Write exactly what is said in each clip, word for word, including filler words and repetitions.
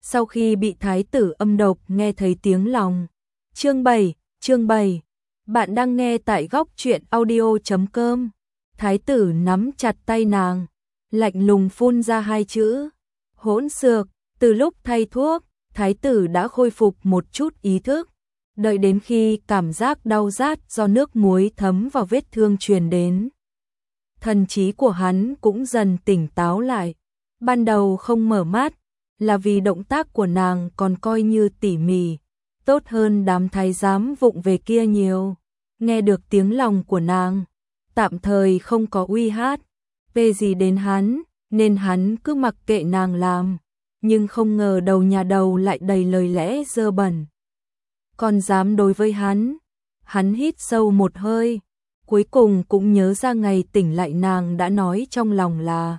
sau khi bị thái tử âm độc nghe thấy tiếng lòng. Chương bảy, chương bảy. Bạn đang nghe tại góc truyện audio chấm com. Thái tử nắm chặt tay nàng, lạnh lùng phun ra hai chữ: hỗn xược. Từ lúc thay thuốc, thái tử đã khôi phục một chút ý thức. Đợi đến khi cảm giác đau rát do nước muối thấm vào vết thương truyền đến, thần trí của hắn cũng dần tỉnh táo lại. Ban đầu không mở mắt là vì động tác của nàng còn coi như tỉ mỉ, tốt hơn đám thái giám vụng về kia nhiều. Nghe được tiếng lòng của nàng, tạm thời không có uy hát về gì đến hắn, nên hắn cứ mặc kệ nàng làm. Nhưng không ngờ đầu nhà đầu lại đầy lời lẽ dơ bẩn, còn dám đối với hắn. Hắn hít sâu một hơi, cuối cùng cũng nhớ ra ngày tỉnh lại nàng đã nói trong lòng là: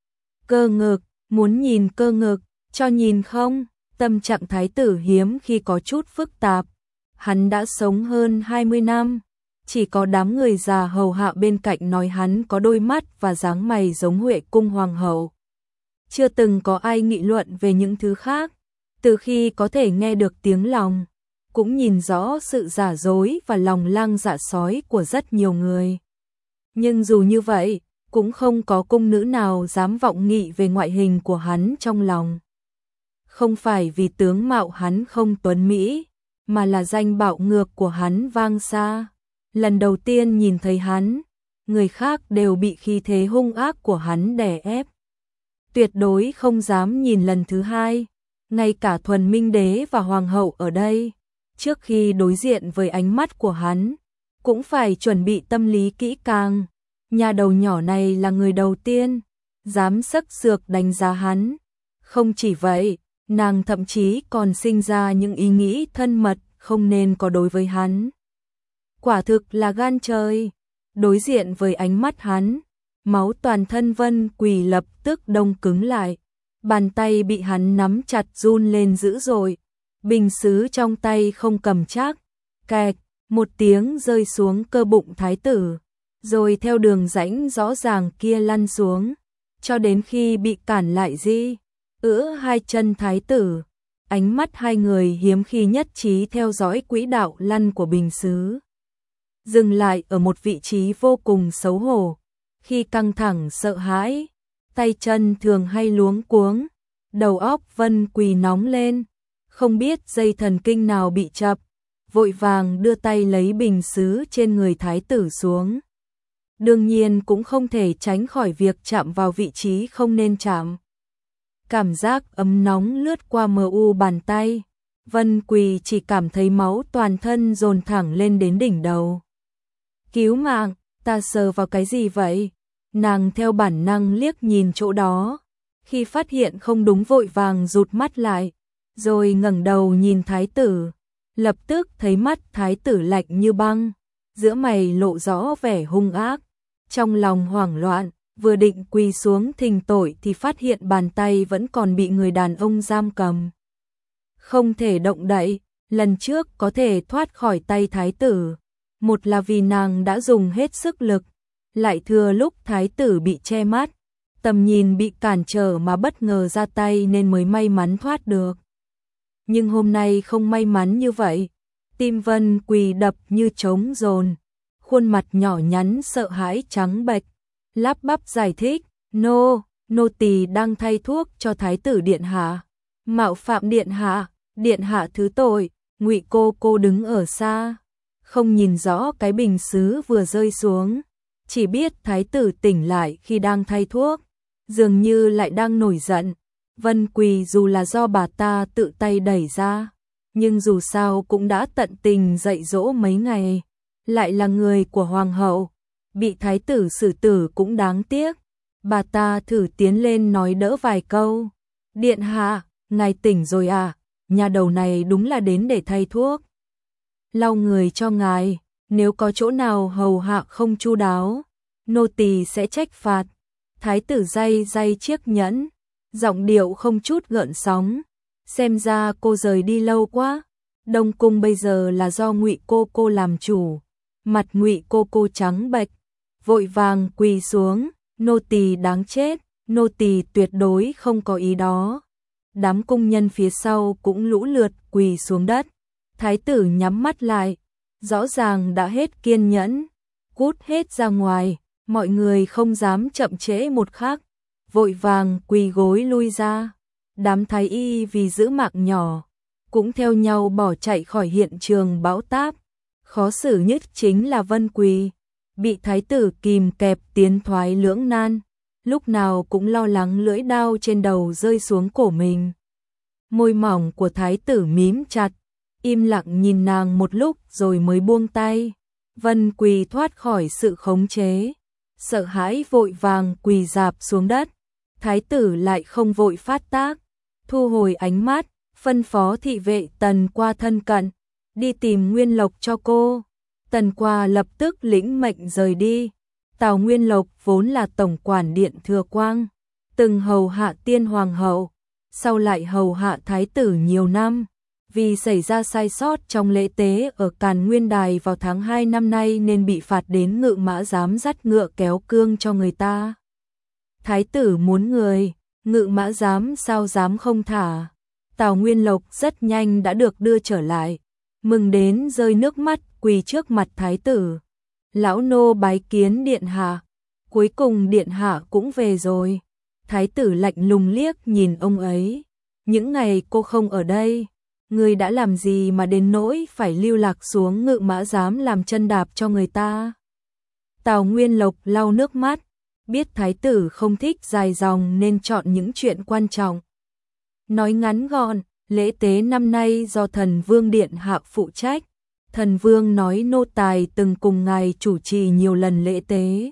cơ ngực, muốn nhìn cơ ngực, cho nhìn không? Tâm trạng thái tử hiếm khi có chút phức tạp. Hắn đã sống hơn hai mươi năm, chỉ có đám người già hầu hạ bên cạnh nói hắn có đôi mắt và dáng mày giống Huệ cung hoàng hậu. Chưa từng có ai nghị luận về những thứ khác. Từ khi có thể nghe được tiếng lòng, cũng nhìn rõ sự giả dối và lòng lang dạ sói của rất nhiều người. Nhưng dù như vậy, cũng không có cung nữ nào dám vọng nghị về ngoại hình của hắn trong lòng. Không phải vì tướng mạo hắn không tuấn mỹ, mà là danh bạo ngược của hắn vang xa. Lần đầu tiên nhìn thấy hắn, người khác đều bị khí thế hung ác của hắn đè ép, tuyệt đối không dám nhìn lần thứ hai. Ngay cả Thuần Minh Đế và Hoàng hậu ở đây, trước khi đối diện với ánh mắt của hắn, cũng phải chuẩn bị tâm lý kỹ càng. Nhà đầu nhỏ này là người đầu tiên dám sắc sược đánh giá hắn. Không chỉ vậy, nàng thậm chí còn sinh ra những ý nghĩ thân mật không nên có đối với hắn. Quả thực là gan trời. Đối diện với ánh mắt hắn, máu toàn thân Vân Quỳ lập tức đông cứng lại. Bàn tay bị hắn nắm chặt run lên dữ dội. Bình sứ trong tay không cầm chắc, kẹt, một tiếng rơi xuống cơ bụng thái tử, rồi theo đường rãnh rõ ràng kia lăn xuống, cho đến khi bị cản lại di ữa hai chân thái tử. Ánh mắt hai người hiếm khi nhất trí theo dõi quỹ đạo lăn của bình sứ, dừng lại ở một vị trí vô cùng xấu hổ. Khi căng thẳng sợ hãi, tay chân thường hay luống cuống, đầu óc Vân Quỳ nóng lên, không biết dây thần kinh nào bị chập, vội vàng đưa tay lấy bình sứ trên người thái tử xuống. Đương nhiên cũng không thể tránh khỏi việc chạm vào vị trí không nên chạm. Cảm giác ấm nóng lướt qua mờ u bàn tay, Vân Quỳ chỉ cảm thấy máu toàn thân dồn thẳng lên đến đỉnh đầu. Cứu mạng, ta sờ vào cái gì vậy? Nàng theo bản năng liếc nhìn chỗ đó, khi phát hiện không đúng vội vàng rụt mắt lại, rồi ngẩng đầu nhìn thái tử, lập tức thấy mắt thái tử lạnh như băng, giữa mày lộ rõ vẻ hung ác. Trong lòng hoảng loạn, vừa định quỳ xuống thỉnh tội thì phát hiện bàn tay vẫn còn bị người đàn ông giam cầm, không thể động đậy. Lần trước có thể thoát khỏi tay thái tử, một là vì nàng đã dùng hết sức lực, lại thừa lúc thái tử bị che mắt, tầm nhìn bị cản trở mà bất ngờ ra tay nên mới may mắn thoát được. Nhưng hôm nay không may mắn như vậy. Tim Vân Quỳ đập như trống dồn, khuôn mặt nhỏ nhắn sợ hãi trắng bệch, lắp bắp giải thích: nô, nô tỳ đang thay thuốc cho thái tử điện hạ. Mạo phạm điện hạ, điện hạ thứ tội. Ngụy cô cô đứng ở xa, không nhìn rõ cái bình sứ vừa rơi xuống, chỉ biết thái tử tỉnh lại khi đang thay thuốc, dường như lại đang nổi giận. Vân Quỳ dù là do bà ta tự tay đẩy ra, nhưng dù sao cũng đã tận tình dạy dỗ mấy ngày, lại là người của hoàng hậu, bị thái tử xử tử cũng đáng tiếc. Bà ta thử tiến lên nói đỡ vài câu: điện hạ, ngài tỉnh rồi à? Nhà đầu này đúng là đến để thay thuốc, lau người cho ngài, nếu có chỗ nào hầu hạ không chu đáo, nô tỳ sẽ trách phạt. Thái tử day day chiếc nhẫn, giọng điệu không chút gợn sóng. Xem ra cô rời đi lâu quá. Đông cung bây giờ là do Ngụy cô cô làm chủ. Mặt Ngụy cô cô trắng bệch, vội vàng quỳ xuống: nô tỳ đáng chết, nô tỳ tuyệt đối không có ý đó. đám cung nhân phía sau cũng lũ lượt quỳ xuống đất. Thái tử nhắm mắt lại, rõ ràng đã hết kiên nhẫn, cút hết ra ngoài, mọi người không dám chậm trễ một khắc, vội vàng quỳ gối lui ra. Đám thái y vì giữ mạng nhỏ, cũng theo nhau bỏ chạy khỏi hiện trường bão táp. Khó xử nhất chính là Vân Quỳ, bị thái tử kìm kẹp tiến thoái lưỡng nan, lúc nào cũng lo lắng lưỡi đao trên đầu rơi xuống cổ mình. Môi mỏng của thái tử mím chặt, im lặng nhìn nàng một lúc rồi mới buông tay. Vân Quỳ thoát khỏi sự khống chế, sợ hãi vội vàng quỳ rạp xuống đất. Thái tử lại không vội phát tác, thu hồi ánh mắt, phân phó thị vệ Tần Qua thân cận, đi tìm Nguyên Lộc cho cô. Tần Qua lập tức lĩnh mệnh rời đi. Tào Nguyên Lộc vốn là tổng quản điện Thừa Quang, từng hầu hạ tiên hoàng hậu, sau lại hầu hạ thái tử nhiều năm. Vì xảy ra sai sót trong lễ tế ở Càn Nguyên Đài vào tháng hai năm nay nên bị phạt đến Ngự Mã Giám dắt ngựa kéo cương cho người ta. Thái tử muốn người, Ngự Mã Giám sao dám không thả. Tào Nguyên Lộc rất nhanh đã được đưa trở lại, mừng đến rơi nước mắt quỳ trước mặt thái tử. Lão nô bái kiến điện hạ, cuối cùng điện hạ cũng về rồi. Thái tử lạnh lùng liếc nhìn ông ấy, những ngày cô không ở đây, người đã làm gì mà đến nỗi phải lưu lạc xuống Ngự Mã Giám làm chân đạp cho người ta. Tào Nguyên Lộc lau nước mắt, biết thái tử không thích dài dòng nên chọn những chuyện quan trọng. Nói ngắn gọn, lễ tế năm nay do thần vương điện hạ phụ trách. Thần vương nói nô tài từng cùng ngài chủ trì nhiều lần lễ tế,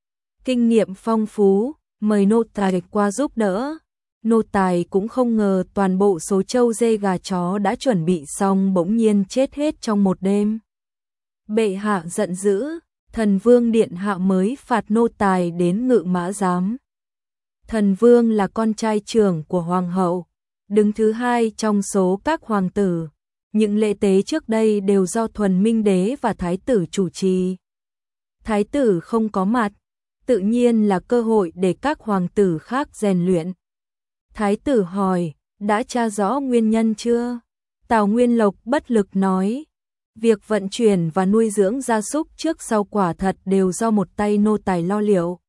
kinh nghiệm phong phú, mời nô tài qua giúp đỡ. Nô tài cũng không ngờ toàn bộ số trâu dê gà chó đã chuẩn bị xong bỗng nhiên chết hết trong một đêm. Bệ hạ giận dữ, thần vương điện hạ mới phạt nô tài đến Ngự Mã Giám. Thần vương là con trai trưởng của hoàng hậu, đứng thứ hai trong số các hoàng tử. Những lễ tế trước đây đều do Thuần Minh Đế và thái tử chủ trì. Thái tử không có mặt, tự nhiên là cơ hội để các hoàng tử khác rèn luyện. Thái tử hỏi, đã tra rõ nguyên nhân chưa? Tào Nguyên Lộc bất lực nói, việc vận chuyển và nuôi dưỡng gia súc trước sau quả thật đều do một tay nô tài lo liệu.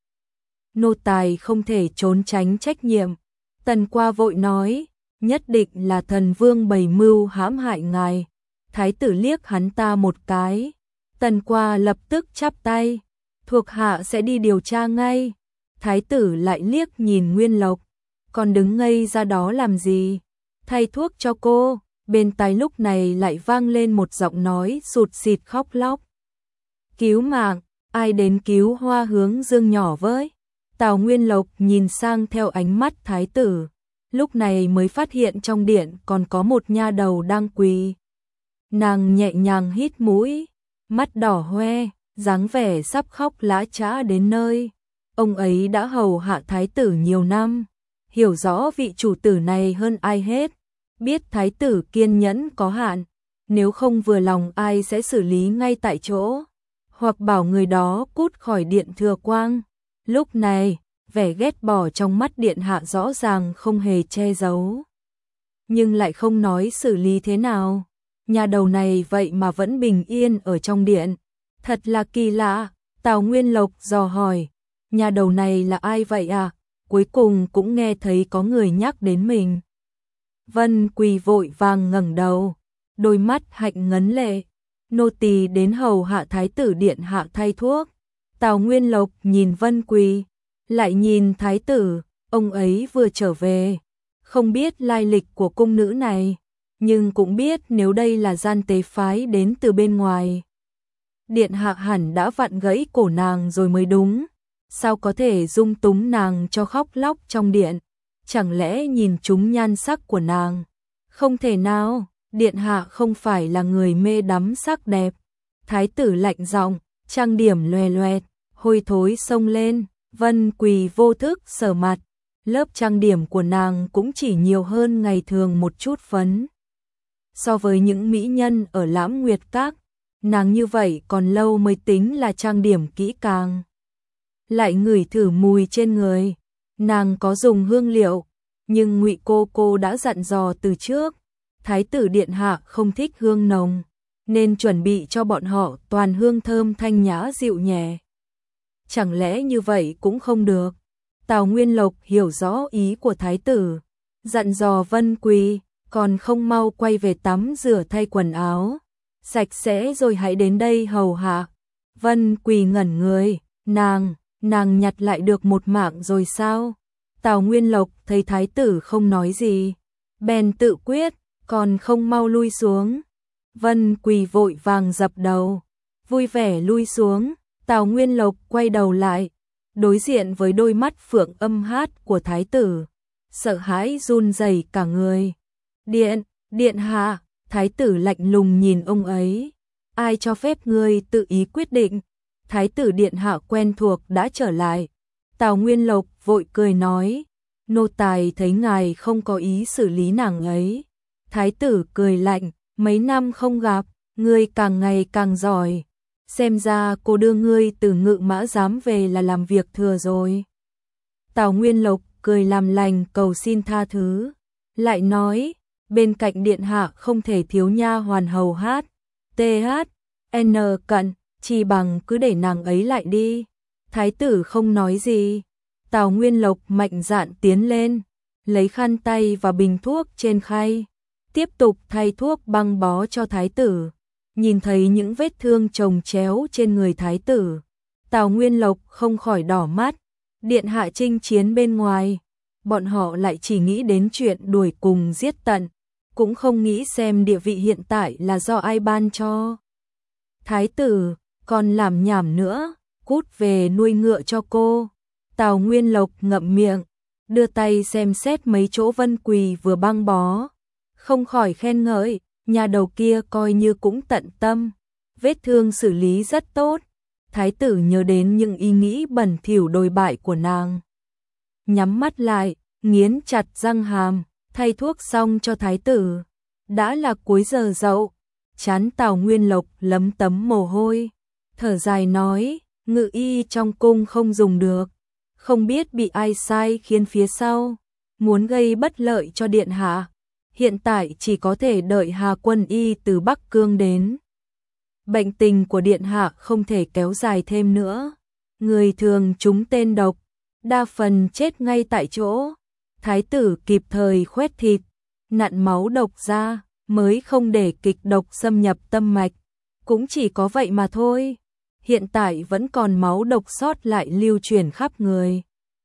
Nô tài không thể trốn tránh trách nhiệm. Tần Qua vội nói, nhất định là thần vương bày mưu hãm hại ngài. Thái tử liếc hắn ta một cái. Tần Qua lập tức chắp tay, thuộc hạ sẽ đi điều tra ngay. Thái tử lại liếc nhìn Nguyên Lộc, còn đứng ngây ra đó làm gì? Thay thuốc cho cô. Bên tai lúc này lại vang lên một giọng nói sụt sịt khóc lóc. Cứu mạng, ai đến cứu Hoa Hướng Dương nhỏ với? Tào Nguyên Lộc nhìn sang theo ánh mắt thái tử, lúc này mới phát hiện trong điện còn có một nha đầu đang quỳ. Nàng nhẹ nhàng hít mũi, mắt đỏ hoe, dáng vẻ sắp khóc lã chã đến nơi. Ông ấy đã hầu hạ thái tử nhiều năm, hiểu rõ vị chủ tử này hơn ai hết, biết thái tử kiên nhẫn có hạn, nếu không vừa lòng ai sẽ xử lý ngay tại chỗ, hoặc bảo người đó cút khỏi điện Thừa Quang. Lúc này, vẻ ghét bỏ trong mắt điện hạ rõ ràng không hề che giấu, nhưng lại không nói xử lý thế nào. Nhà đầu này vậy mà vẫn bình yên ở trong điện, thật là kỳ lạ. Tào Nguyên Lộc dò hỏi, nhà đầu này là ai vậy à? Cuối cùng cũng nghe thấy có người nhắc đến mình. Vân Quỳ vội vàng ngẩng đầu, đôi mắt hạnh ngấn lệ, nô tỳ đến hầu hạ thái tử điện hạ thay thuốc. Tào Nguyên Lộc nhìn Vân Quỳ, lại nhìn thái tử, ông ấy vừa trở về, không biết lai lịch của cung nữ này, nhưng cũng biết nếu đây là gian tế phái đến từ bên ngoài, điện hạ hẳn đã vặn gãy cổ nàng rồi mới đúng, sao có thể dung túng nàng cho khóc lóc trong điện, chẳng lẽ nhìn trúng nhan sắc của nàng? Không thể nào, điện hạ không phải là người mê đắm sắc đẹp. Thái tử lạnh giọng, trang điểm loè loẹt, hôi thối xông lên. Vân Quỳ vô thức sờ mặt, lớp trang điểm của nàng cũng chỉ nhiều hơn ngày thường một chút phấn. So với những mỹ nhân ở Lãm Nguyệt Các, nàng như vậy còn lâu mới tính là trang điểm kỹ càng. Lại ngửi thử mùi trên người, nàng có dùng hương liệu, nhưng Ngụy cô cô đã dặn dò từ trước, thái tử điện hạ không thích hương nồng, nên chuẩn bị cho bọn họ toàn hương thơm thanh nhã dịu nhẹ. Chẳng lẽ như vậy cũng không được? Tào Nguyên Lộc hiểu rõ ý của thái tử, dặn dò Vân Quỳ, còn không mau quay về tắm rửa thay quần áo, sạch sẽ rồi hãy đến đây hầu hạ. Vân Quỳ ngẩn người, nàng, nàng nhặt lại được một mạng rồi sao? Tào Nguyên Lộc thấy thái tử không nói gì, bèn tự quyết, còn không mau lui xuống. Vân Quỳ vội vàng dập đầu, vui vẻ lui xuống. Tào Nguyên Lộc quay đầu lại, đối diện với đôi mắt phượng âm hát của thái tử, sợ hãi run rẩy cả người. Điện, điện hạ, thái tử lạnh lùng nhìn ông ấy. Ai cho phép ngươi tự ý quyết định? Thái tử điện hạ quen thuộc đã trở lại. Tào Nguyên Lộc vội cười nói, nô tài thấy ngài không có ý xử lý nàng ấy. Thái tử cười lạnh, mấy năm không gặp, ngươi càng ngày càng giỏi. Xem ra cô đưa ngươi từ Ngự Mã Giám về là làm việc thừa rồi. Tào Nguyên Lộc cười làm lành cầu xin tha thứ, lại nói, bên cạnh điện hạ không thể thiếu nha hoàn hầu hát, tê hát, n cận, chỉ bằng cứ để nàng ấy lại đi. Thái tử không nói gì. Tào Nguyên Lộc mạnh dạn tiến lên, lấy khăn tay và bình thuốc trên khay, tiếp tục thay thuốc băng bó cho thái tử. Nhìn thấy những vết thương chồng chéo trên người thái tử, Tào Nguyên Lộc không khỏi đỏ mắt. Điện hạ chinh chiến bên ngoài, bọn họ lại chỉ nghĩ đến chuyện đuổi cùng giết tận, cũng không nghĩ xem địa vị hiện tại là do ai ban cho. Thái tử, còn làm nhảm nữa, cút về nuôi ngựa cho cô. Tào Nguyên Lộc ngậm miệng, đưa tay xem xét mấy chỗ Vân Quỳ vừa băng bó, không khỏi khen ngợi, nhà đầu kia coi như cũng tận tâm, vết thương xử lý rất tốt. Thái tử nhớ đến những ý nghĩ bẩn thỉu đồi bại của nàng, nhắm mắt lại, nghiến chặt răng hàm, thay thuốc xong cho thái tử. Đã là cuối giờ dậu, trán Tào Nguyên Lộc lấm tấm mồ hôi, thở dài nói, ngự y trong cung không dùng được, không biết bị ai sai khiến phía sau, muốn gây bất lợi cho điện hạ. Hiện tại chỉ có thể đợi Hà Quân y từ Bắc Cương đến. Bệnh tình của điện hạ không thể kéo dài thêm nữa. Người thường trúng tên độc, đa phần chết ngay tại chỗ. Thái tử kịp thời khoét thịt, nặn máu độc ra, mới không để kịch độc xâm nhập tâm mạch. Cũng chỉ có vậy mà thôi. Hiện tại vẫn còn máu độc sót lại lưu truyền khắp người.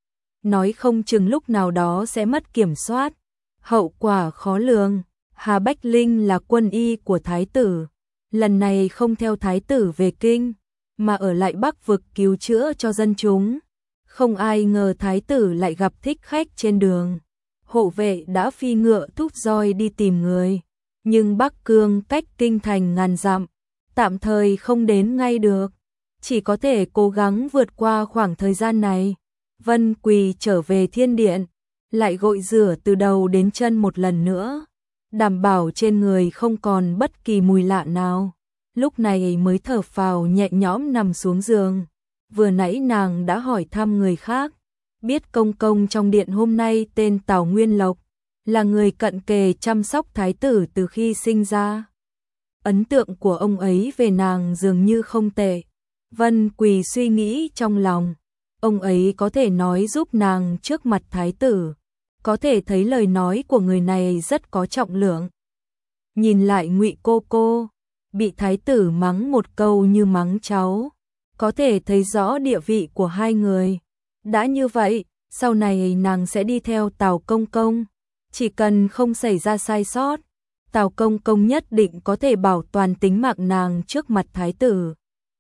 Nói không chừng lúc nào đó sẽ mất kiểm soát. Hậu quả khó lường. Hà Bách Linh là quân y của thái tử, lần này không theo thái tử về kinh, mà ở lại Bắc vực cứu chữa cho dân chúng. Không ai ngờ thái tử lại gặp thích khách trên đường. Hộ vệ đã phi ngựa thúc roi đi tìm người, nhưng Bắc Cương cách kinh thành ngàn dặm, tạm thời không đến ngay được, chỉ có thể cố gắng vượt qua khoảng thời gian này. Vân Quỳ trở về thiên điện, lại gội rửa từ đầu đến chân một lần nữa, đảm bảo trên người không còn bất kỳ mùi lạ nào. Lúc này mới thở phào nhẹ nhõm nằm xuống giường. Vừa nãy nàng đã hỏi thăm người khác, biết công công trong điện hôm nay tên Tào Nguyên Lộc, là người cận kề chăm sóc thái tử từ khi sinh ra. Ấn tượng của ông ấy về nàng dường như không tệ. Vân Quỳ suy nghĩ trong lòng, ông ấy có thể nói giúp nàng trước mặt thái tử, có thể thấy lời nói của người này rất có trọng lượng. Nhìn lại Ngụy cô cô, bị thái tử mắng một câu như mắng cháu, có thể thấy rõ địa vị của hai người. Đã như vậy, sau này nàng sẽ đi theo Tào công công, chỉ cần không xảy ra sai sót, Tào công công nhất định có thể bảo toàn tính mạng nàng trước mặt thái tử.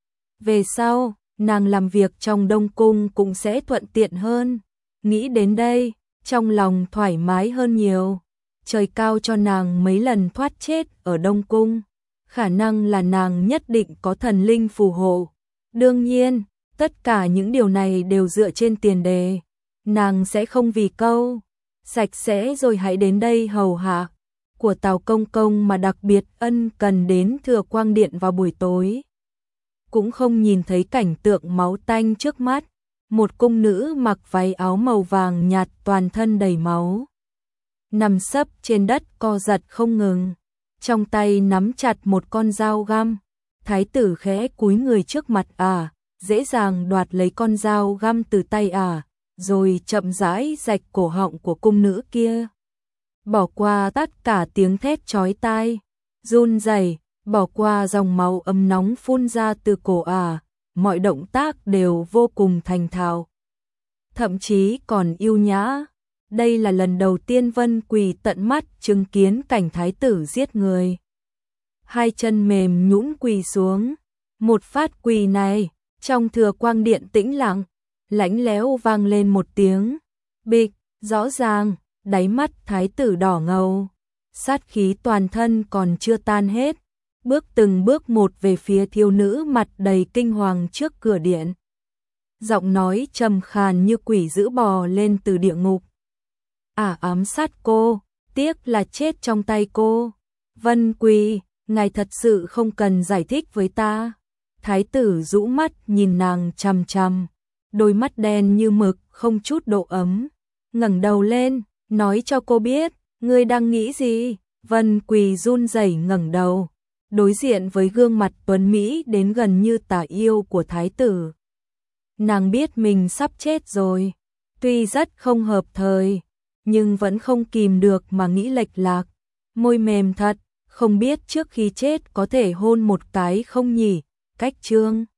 Về sau, nàng làm việc trong Đông cung cũng sẽ thuận tiện hơn. Nghĩ đến đây, trong lòng thoải mái hơn nhiều. Trời cao cho nàng mấy lần thoát chết ở Đông cung, khả năng là nàng nhất định có thần linh phù hộ. Đương nhiên, tất cả những điều này đều dựa trên tiền đề nàng sẽ không vì câu sạch sẽ rồi hãy đến đây hầu hạ của Tào công công mà đặc biệt ân cần đến Thừa Quang điện vào buổi tối. Cũng không nhìn thấy cảnh tượng máu tanh trước mắt, một cung nữ mặc váy áo màu vàng nhạt toàn thân đầy máu, nằm sấp trên đất co giật không ngừng, trong tay nắm chặt một con dao găm. Thái tử khẽ cúi người trước mặt ả, dễ dàng đoạt lấy con dao găm từ tay ả, rồi chậm rãi rạch cổ họng của cung nữ kia. Bỏ qua tất cả tiếng thét chói tai, run rẩy, bỏ qua dòng máu ấm nóng phun ra từ cổ ả, mọi động tác đều vô cùng thành thạo, thậm chí còn yêu nhã. Đây là lần đầu tiên Vân Quỳ tận mắt chứng kiến cảnh thái tử giết người. Hai chân mềm nhũn quỳ xuống, một phát quỳ này, trong thừa quang điện tĩnh lặng, lãnh lẽo vang lên một tiếng bịch, rõ ràng, đáy mắt thái tử đỏ ngầu, sát khí toàn thân còn chưa tan hết, bước từng bước một về phía thiếu nữ mặt đầy kinh hoàng trước cửa điện. Giọng nói trầm khàn như quỷ dữ bò lên từ địa ngục. Ả ám sát cô, tiếc là chết trong tay cô. Vân Quỳ, ngài thật sự không cần giải thích với ta. Thái tử rũ mắt nhìn nàng chằm chằm, đôi mắt đen như mực không chút độ ấm. Ngẩng đầu lên, nói cho cô biết, ngươi đang nghĩ gì? Vân Quỳ run rẩy ngẩng đầu, đối diện với gương mặt tuấn mỹ đến gần như tà yêu của thái tử. Nàng biết mình sắp chết rồi, tuy rất không hợp thời, nhưng vẫn không kìm được mà nghĩ lệch lạc. Môi mềm thật, không biết trước khi chết có thể hôn một cái không nhỉ? Cách Trương